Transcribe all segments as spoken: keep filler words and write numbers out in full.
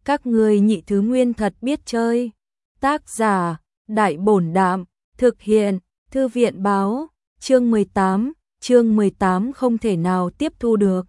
Các ngươi nhị thứ nguyên thật biết chơi. Tác giả, Đại Bổn Đạm, thực hiện, Thư viện Báo, chương mười tám, chương mười tám không thể nào tiếp thu được.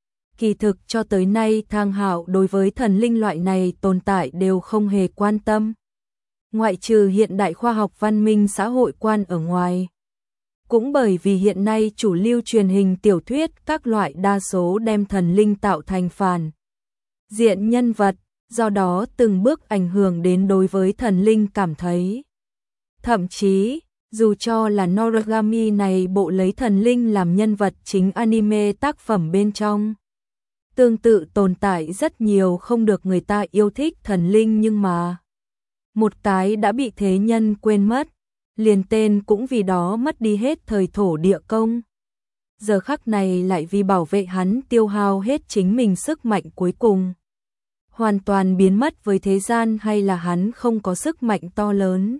Kỳ thực cho tới nay Thang Hạo đối với thần linh loại này tồn tại đều không hề quan tâm. Ngoại trừ hiện đại khoa học văn minh xã hội quan ở ngoài. Cũng bởi vì hiện nay chủ lưu truyền hình tiểu thuyết các loại đa số đem thần linh tạo thành phản diện nhân vật, do đó từng bước ảnh hưởng đến đối với thần linh cảm thấy. Thậm chí, dù cho là Noragami này bộ lấy thần linh làm nhân vật chính anime tác phẩm bên trong. Tương tự tồn tại rất nhiều không được người ta yêu thích thần linh nhưng mà một cái đã bị thế nhân quên mất, liền tên cũng vì đó mất đi hết thời thổ địa công. Giờ khắc này lại vì bảo vệ hắn tiêu hao hết chính mình sức mạnh cuối cùng. Hoàn toàn biến mất với thế gian hay là hắn không có sức mạnh to lớn.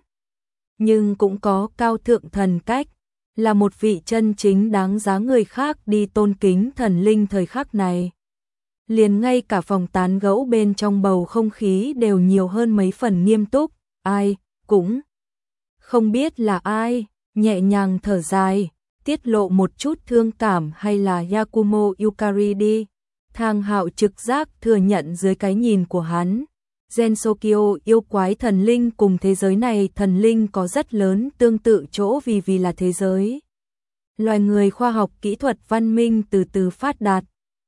Nhưng cũng có cao thượng thần cách, là một vị chân chính đáng giá người khác đi tôn kính thần linh thời khắc này. Liền ngay cả phòng tán gẫu bên trong bầu không khí đều nhiều hơn mấy phần nghiêm túc, ai cũng không biết là ai, nhẹ nhàng thở dài, tiết lộ một chút thương cảm hay là Yakumo Yukari đi. Thang Hạo trực giác thừa nhận dưới cái nhìn của hắn, Gensokyo yêu quái thần linh cùng thế giới này thần linh có rất lớn tương tự chỗ vì vì là thế giới. Loài người khoa học kỹ thuật văn minh từ từ phát đạt,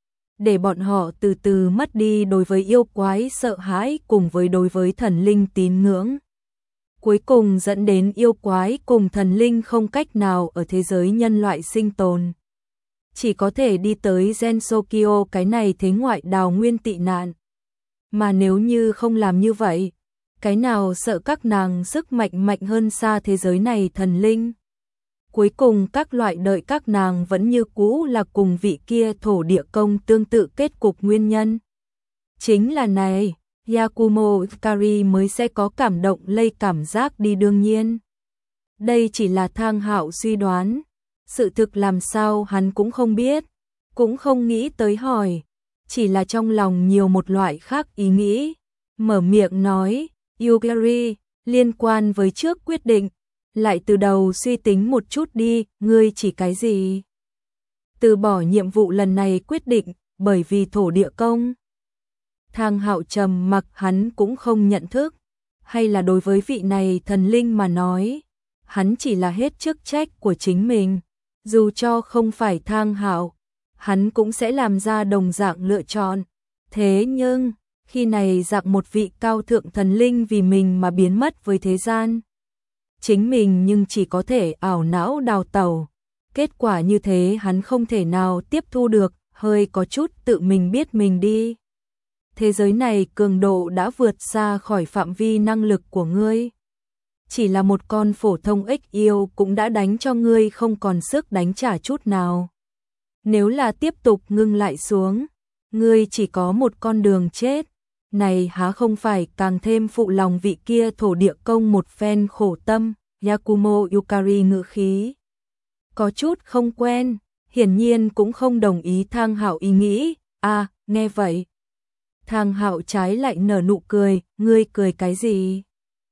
để bọn họ từ từ mất đi đối với yêu quái sợ hãi cùng với đối với thần linh tín ngưỡng. Cuối cùng dẫn đến yêu quái cùng thần linh không cách nào ở thế giới nhân loại sinh tồn. Chỉ có thể đi tới Gensokyo cái này thế ngoại đào nguyên tị nạn. Mà nếu như không làm như vậy, cái nào sợ các nàng sức mạnh mạnh hơn xa thế giới này thần linh. Cuối cùng các loại đợi các nàng vẫn như cũ là cùng vị kia thổ địa công tương tự kết cục nguyên nhân. Chính là này, Yakumo Yukari mới sẽ có cảm động lây cảm giác đi đương nhiên. Đây chỉ là Thang Hạo suy đoán. Sự thực làm sao hắn cũng không biết, cũng không nghĩ tới hỏi, chỉ là trong lòng nhiều một loại khác ý nghĩ, mở miệng nói, Yukari, liên quan với trước quyết định, lại từ đầu suy tính một chút đi, ngươi chỉ cái gì? Từ bỏ nhiệm vụ lần này quyết định, bởi vì thổ địa công. Thang Hạo trầm mặc hắn cũng không nhận thức, hay là đối với vị này thần linh mà nói, hắn chỉ là hết chức trách của chính mình. Dù cho không phải Thang Hạo, hắn cũng sẽ làm ra đồng dạng lựa chọn. Thế nhưng, khi này dạng một vị cao thượng thần linh vì mình mà biến mất với thế gian. Chính mình nhưng chỉ có thể ảo não đào tẩu. Kết quả như thế hắn không thể nào tiếp thu được, hơi có chút tự mình biết mình đi. Thế giới này cường độ đã vượt xa khỏi phạm vi năng lực của ngươi. Chỉ là một con phổ thông ếch yêu cũng đã đánh cho ngươi không còn sức đánh trả chút nào. Nếu là tiếp tục ngưng lại xuống, ngươi chỉ có một con đường chết. Này há không phải càng thêm phụ lòng vị kia thổ địa công một phen khổ tâm. Yakumo Yukari ngữ khí có chút không quen, hiển nhiên cũng không đồng ý Thang Hạo ý nghĩ. À, nghe vậy. Thang Hạo trái lại nở nụ cười, ngươi cười cái gì?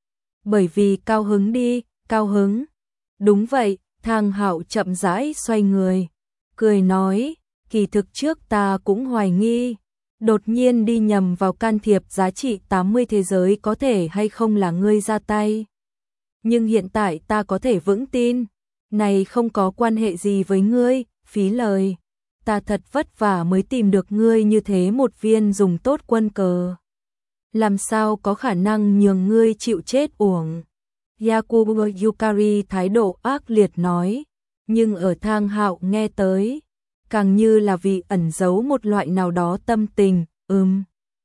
Bởi vì cao hứng đi, cao hứng. Đúng vậy, Thang Hạo chậm rãi xoay người, cười nói, kỳ thực trước ta cũng hoài nghi, đột nhiên đi nhầm vào can thiệp giá trị tám mươi thế giới có thể hay không là ngươi ra tay. Nhưng hiện tại ta có thể vững tin, này không có quan hệ gì với ngươi, phí lời. Ta thật vất vả mới tìm được ngươi như thế một viên dùng tốt quân cờ. Làm sao có khả năng nhường ngươi chịu chết uổng. Yakumo Yukari thái độ ác liệt nói, nhưng ở Thang Hạo nghe tới, càng như là vì ẩn giấu một loại nào đó tâm tình, ừm.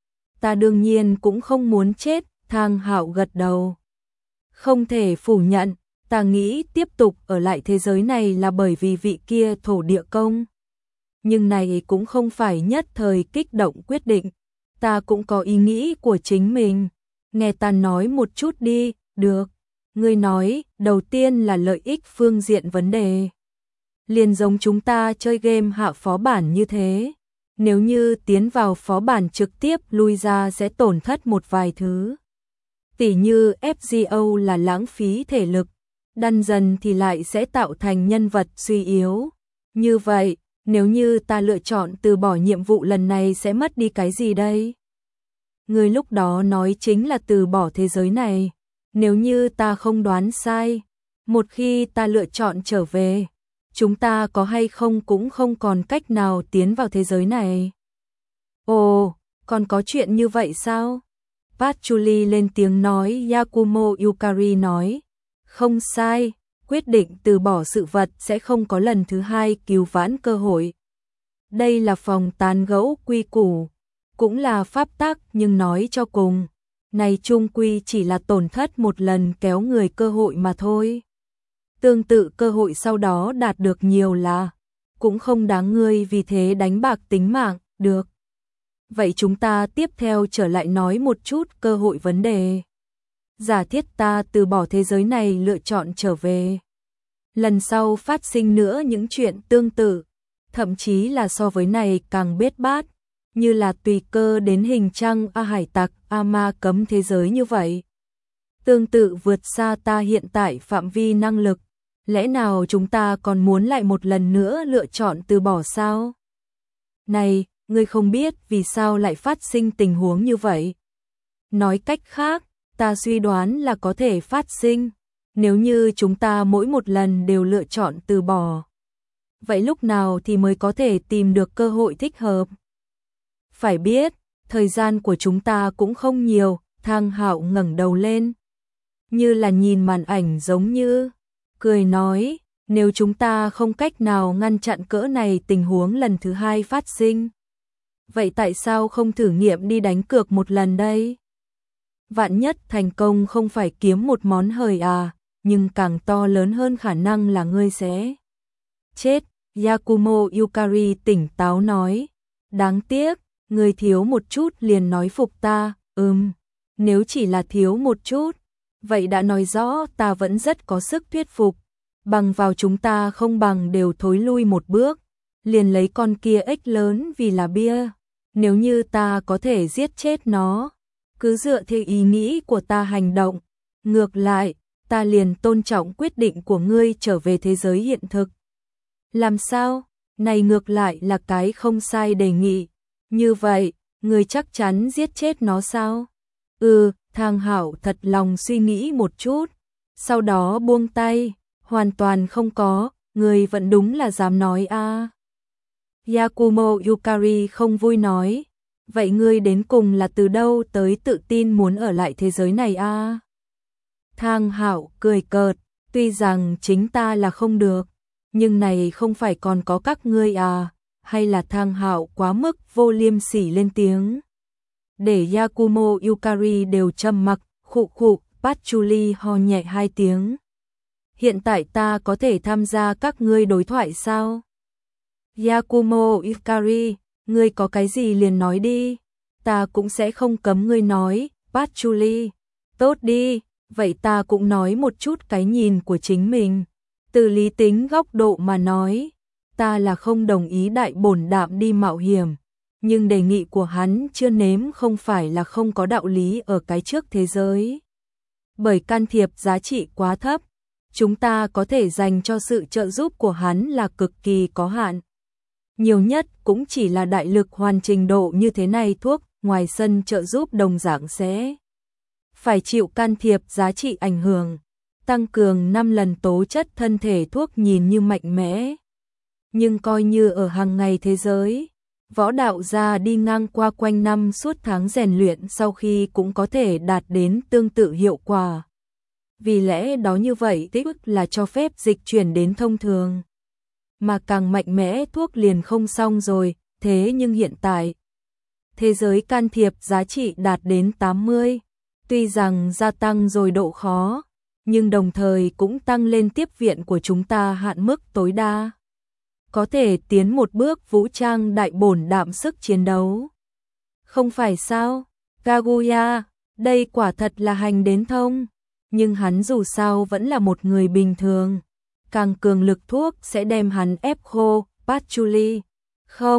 Ta đương nhiên cũng không muốn chết, Thang Hạo gật đầu. Không thể phủ nhận, ta nghĩ tiếp tục ở lại thế giới này là bởi vì vị kia thổ địa công. Nhưng này cũng không phải nhất thời kích động quyết định, ta cũng có ý nghĩ của chính mình. Nghe ta nói một chút đi, được. Ngươi nói, đầu tiên là lợi ích phương diện vấn đề. Liền giống chúng ta chơi game hạ phó bản như thế. Nếu như tiến vào phó bản trực tiếp lui ra sẽ tổn thất một vài thứ. Tỉ như ép giê ô là lãng phí thể lực, Dungeon thì lại sẽ tạo thành nhân vật suy yếu. Như vậy, nếu như ta lựa chọn từ bỏ nhiệm vụ lần này sẽ mất đi cái gì đây? Người lúc đó nói chính là từ bỏ thế giới này. Nếu như ta không đoán sai, một khi ta lựa chọn trở về, chúng ta có hay không cũng không còn cách nào tiến vào thế giới này. Ồ, còn có chuyện như vậy sao? Patchouli lên tiếng nói. Yakumo Yukari nói, không sai, quyết định từ bỏ sự vật sẽ không có lần thứ hai cứu vãn cơ hội. Đây là phòng tán gẫu quy củ, cũng là pháp tắc, nhưng nói cho cùng, này chung quy chỉ là tổn thất một lần kéo người cơ hội mà thôi. Tương tự cơ hội sau đó đạt được nhiều là, cũng không đáng ngươi vì thế đánh bạc tính mạng, được. Vậy chúng ta tiếp theo trở lại nói một chút cơ hội vấn đề. Giả thiết ta từ bỏ thế giới này lựa chọn trở về. Lần sau phát sinh nữa những chuyện tương tự, thậm chí là so với này càng bết bát, như là tùy cơ đến hình trăng A hải tặc, A ma cấm thế giới như vậy. Tương tự vượt xa ta hiện tại phạm vi năng lực, lẽ nào chúng ta còn muốn lại một lần nữa lựa chọn từ bỏ sao? Này, ngươi không biết vì sao lại phát sinh tình huống như vậy. Nói cách khác, ta suy đoán là có thể phát sinh, nếu như chúng ta mỗi một lần đều lựa chọn từ bỏ. Vậy lúc nào thì mới có thể tìm được cơ hội thích hợp? Phải biết, thời gian của chúng ta cũng không nhiều. Thang Hạo ngẩng đầu lên, như là nhìn màn ảnh giống như, cười nói, nếu chúng ta không cách nào ngăn chặn cỡ này tình huống lần thứ hai phát sinh, vậy tại sao không thử nghiệm đi đánh cược một lần đây? Vạn nhất thành công không phải kiếm một món hời à, nhưng càng to lớn hơn khả năng là ngươi sẽ chết. Yakumo Yukari tỉnh táo nói, đáng tiếc, ngươi thiếu một chút liền nói phục ta. Ừm, nếu chỉ là thiếu một chút, vậy đã nói rõ ta vẫn rất có sức thuyết phục. Bằng vào chúng ta không bằng đều thối lui một bước, liền lấy con kia ếch lớn vì là bia. Nếu như ta có thể giết chết nó, cứ dựa theo ý nghĩ của ta hành động, ngược lại, ta liền tôn trọng quyết định của ngươi trở về thế giới hiện thực. Làm sao? Này ngược lại là cái không sai đề nghị. Như vậy, ngươi chắc chắn giết chết nó sao? Ừ, Thang Hạo thật lòng suy nghĩ một chút, sau đó buông tay, hoàn toàn không có, ngươi vẫn đúng là dám nói a. À. Yakumo Yukari không vui nói, vậy ngươi đến cùng là từ đâu tới tự tin muốn ở lại thế giới này a? À? Thang Hạo cười cợt, tuy rằng chính ta là không được, nhưng này không phải còn có các ngươi à? Hay là Thang Hạo quá mức vô liêm sỉ lên tiếng. Để Yakumo Yukari đều trầm mặc, khụ khụ, Patchouli ho nhẹ hai tiếng. Hiện tại ta có thể tham gia các ngươi đối thoại sao? Yakumo Yukari, ngươi có cái gì liền nói đi, ta cũng sẽ không cấm ngươi nói. Patchouli, tốt đi, vậy ta cũng nói một chút cái nhìn của chính mình. Từ lý tính góc độ mà nói, ta là không đồng ý Đại Bổn Đạm đi mạo hiểm, nhưng đề nghị của hắn chưa nếm không phải là không có đạo lý ở cái trước thế giới. Bởi can thiệp giá trị quá thấp, chúng ta có thể dành cho sự trợ giúp của hắn là cực kỳ có hạn. Nhiều nhất cũng chỉ là đại lực hoàn trình độ như thế này, thuốc ngoài sân trợ giúp đồng dạng sẽ phải chịu can thiệp giá trị ảnh hưởng, tăng cường năm lần tố chất thân thể. Thuốc nhìn như mạnh mẽ, nhưng coi như ở hàng ngày thế giới, võ đạo gia đi ngang qua quanh năm suốt tháng rèn luyện sau khi cũng có thể đạt đến tương tự hiệu quả. Vì lẽ đó như vậy tích ức là cho phép dịch chuyển đến thông thường. Mà càng mạnh mẽ thuốc liền không xong rồi, thế nhưng hiện tại, thế giới can thiệp giá trị đạt đến tám mươi, tuy rằng gia tăng rồi độ khó, nhưng đồng thời cũng tăng lên tiếp viện của chúng ta hạn mức tối đa. Có thể tiến một bước vũ trang Đại Bổn Đạm sức chiến đấu. Không phải sao? Kaguya, đây quả thật là hành đến thông, nhưng hắn dù sao vẫn là một người bình thường. Càng cường lực thuốc sẽ đem hắn ép khô. Patchouli, không,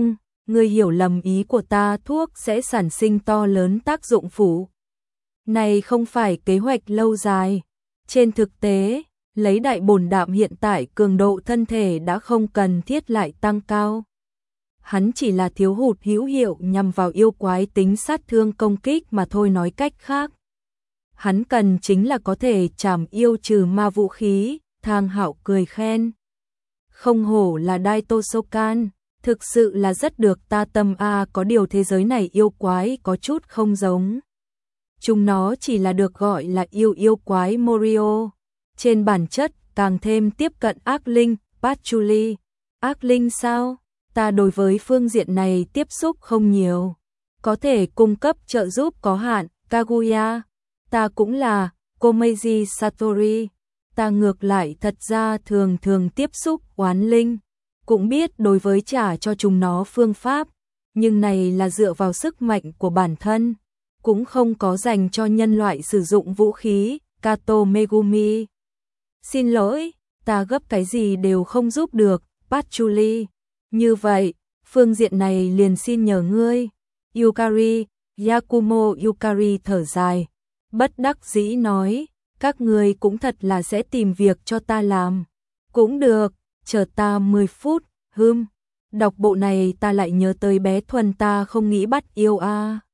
Ngươi hiểu lầm ý của ta, thuốc sẽ sản sinh to lớn tác dụng phụ. Này không phải kế hoạch lâu dài. Trên thực tế, lấy đại bổn đạm hiện tại cường độ thân thể đã không cần thiết lại tăng cao. Hắn chỉ là thiếu hụt hữu hiệu nhằm vào yêu quái tính sát thương công kích mà thôi, nói cách khác. Hắn cần chính là có thể trảm yêu trừ ma vũ khí. Thang Hạo cười khen. Không hổ là Daitosokan, thực sự là rất được ta tâm a, có điều thế giới này yêu quái có chút không giống. Chúng nó chỉ là được gọi là yêu yêu quái Morio. Trên bản chất càng thêm tiếp cận ác linh, Patchouli. Ác linh sao? Ta đối với phương diện này tiếp xúc không nhiều. Có thể cung cấp trợ giúp có hạn, Kaguya. Ta cũng là, Komeiji Satori. Ta ngược lại thật ra thường thường tiếp xúc oán linh. Cũng biết đối với trả cho chúng nó phương pháp. Nhưng này là dựa vào sức mạnh của bản thân. Cũng không có dành cho nhân loại sử dụng vũ khí, Kato Megumi. Xin lỗi, ta gấp cái gì đều không giúp được, Patchouli. Như vậy, phương diện này liền xin nhờ ngươi. Yukari, Yakumo Yukari thở dài. Bất đắc dĩ nói, các ngươi cũng thật là sẽ tìm việc cho ta làm. Cũng được, chờ ta mười phút, hưm. Đọc bộ này ta lại nhớ tới bé Thuần, ta không nghĩ bắt yêu a.